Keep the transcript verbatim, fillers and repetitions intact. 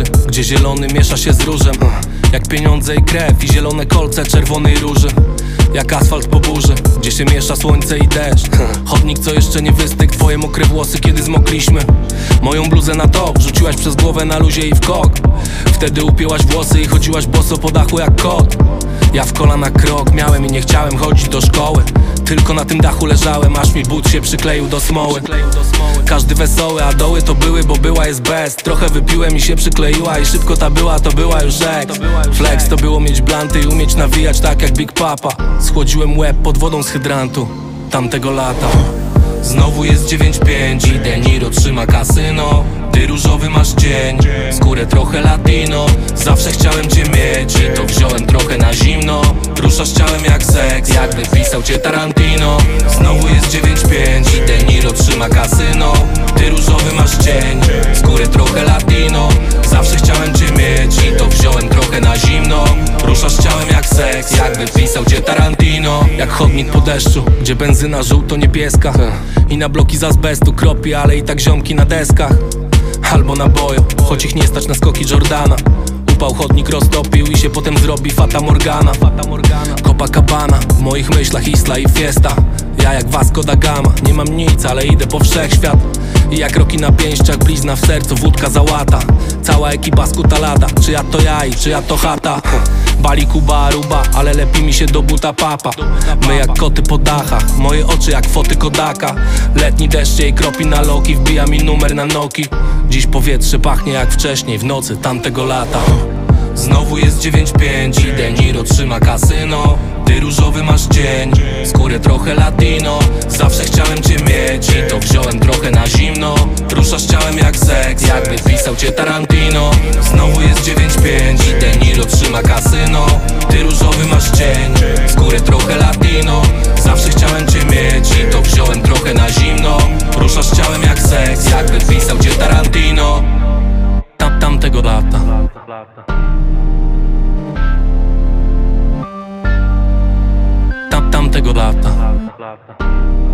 gdzie zielony miesza się z różem. Jak pieniądze i krew i zielone kolce czerwonej róży. Jak asfalt po burzy, gdzie się miesza słońce i deszcz. Chodnik, co jeszcze nie wystygł, twoje mokre włosy, kiedy zmokliśmy. Moją bluzę na top wrzuciłaś przez głowę na luzie i w kok. Wtedy upięłaś włosy i chodziłaś boso po dachu jak kot. Ja w kolana krok miałem i nie chciałem chodzić do szkoły. Tylko na tym dachu leżałem, aż mi but się przykleił do smoły. Każdy wesoły, a doły to były, bo była jest best. Trochę wypiłem i się przykleiła i szybko ta była, to była już ex. Flex to było mieć blanty i umieć nawijać tak jak Big Papa. Schłodziłem łeb pod wodą z hydrantu tamtego lata. Znowu jest dziewięć pięć i De Niro trzyma kasyno. Ty różowy masz cień, skórę trochę latino. Zawsze chciałem cię mieć i to wziąłem trochę na zimno. Ruszasz ciałem jak seks, jakby pisał cię Tarantino. Znowu jest dziewięć pięć i De Niro trzyma kasyno. Ty różowy masz cień, skórę trochę latino. Zawsze chciałem cię mieć i to wziąłem trochę na zimno. Ruszasz ciałem jak seks, jakby pisał cię Tarantino. Jak chodnik po deszczu, gdzie benzyna żółto-niebieska i na bloki z azbestu kropi, ale i tak ziomki na deskach. Albo na boju, choć ich nie stać na skoki Jordana. Upał chodnik roztopił i się potem zrobi Fata Morgana. Copacabana, w moich myślach Isla i Fiesta. Ja jak Vasco da Gama, nie mam nic, ale idę po wszechświat. I jak roki na pięściach, blizna w sercu, wódka za łata. Cała ekipa skuta lada, czy ja to ja i czy ja to chata. Bali Kuba, Aruba, ale lepi mi się do buta papa. My jak koty po dachach, moje oczy jak foty Kodaka. Letni deszcz jej kropi na loki, wbija mi numer na Noki. Dziś powietrze pachnie jak wcześniej, w nocy tamtego lata. Znowu jest dziewięć pięć i De Niro trzyma kasyno. Ty różowy masz cień, skórę trochę latino. Zawsze chciałem cię mieć i to wziąłem trochę na zimno. Ruszasz ciałem jak seks, jakby pisał cię Tarantino. Znowu jest dziewięć pięć i De Niro trzyma kasyno. Ty różowy masz cień, skórę trochę latino. Zawsze chciałem cię mieć i to wziąłem trochę na zimno. Ruszasz ciałem jak seks, jakby pisał cię Tarantino. Tam, tamtego lata. Tam, tamtego lata.